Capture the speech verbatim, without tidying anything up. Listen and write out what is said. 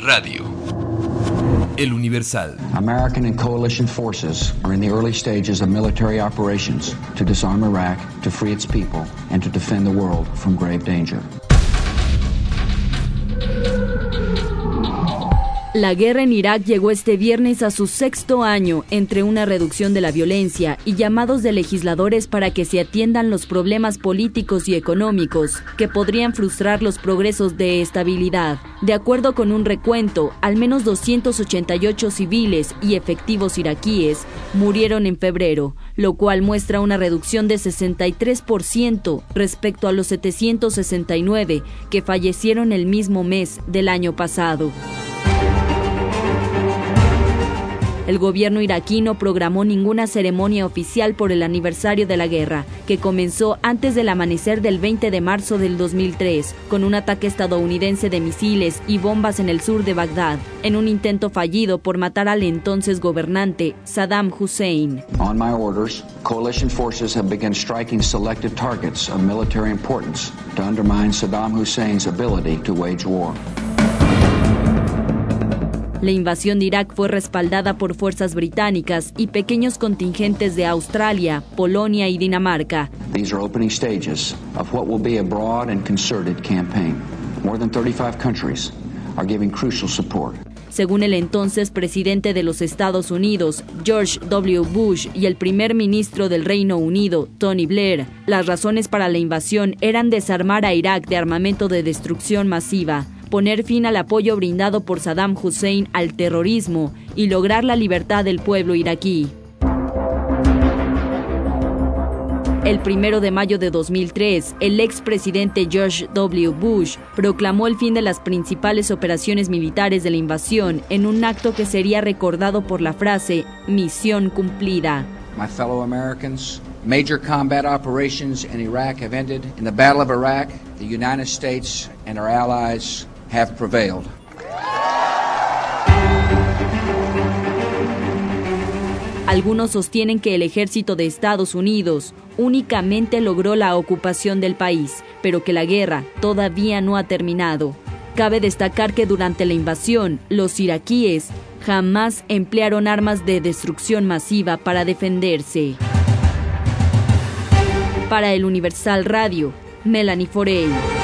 Radio. El Universal. American and coalition forces are in the early stages of military operations to disarm Iraq, to free its people, and to defend the world from grave danger. La guerra en Irak llegó este viernes a su sexto año, entre una reducción de la violencia y llamados de legisladores para que se atiendan los problemas políticos y económicos que podrían frustrar los progresos de estabilidad. De acuerdo con un recuento, al menos doscientos ochenta y ocho civiles y efectivos iraquíes murieron en febrero, lo cual muestra una reducción de sesenta y tres por ciento respecto a los setecientos sesenta y nueve que fallecieron el mismo mes del año pasado. El gobierno iraquí no programó ninguna ceremonia oficial por el aniversario de la guerra, que comenzó antes del amanecer del veinte de marzo del dos mil tres, con un ataque estadounidense de misiles y bombas en el sur de Bagdad, en un intento fallido por matar al entonces gobernante Saddam Hussein. On my orders, coalition forces have begun striking selected targets of military importance to undermine Saddam Hussein's ability to wage war. La invasión de Irak fue respaldada por fuerzas británicas y pequeños contingentes de Australia, Polonia y Dinamarca. These are opening stages of what will be a broad and concerted campaign. More than thirty-five countries are giving crucial support. Según el entonces presidente de los Estados Unidos, George W. Bush, y el primer ministro del Reino Unido, Tony Blair, las razones para la invasión eran desarmar a Irak de armamento de destrucción masiva, poner fin al apoyo brindado por Saddam Hussein al terrorismo y lograr la libertad del pueblo iraquí. El primero de mayo de dos mil tres, el expresidente George W. Bush proclamó el fin de las principales operaciones militares de la invasión en un acto que sería recordado por la frase "misión cumplida". My fellow Americans, major combat operations in Iraq have ended. In the Battle of Iraq, the United States and our allies have prevailed. Algunos sostienen que el ejército de Estados Unidos únicamente logró la ocupación del país, pero que la guerra todavía no ha terminado. Cabe destacar que durante la invasión, los iraquíes jamás emplearon armas de destrucción masiva para defenderse. Para el Universal Radio, Melanie Forey.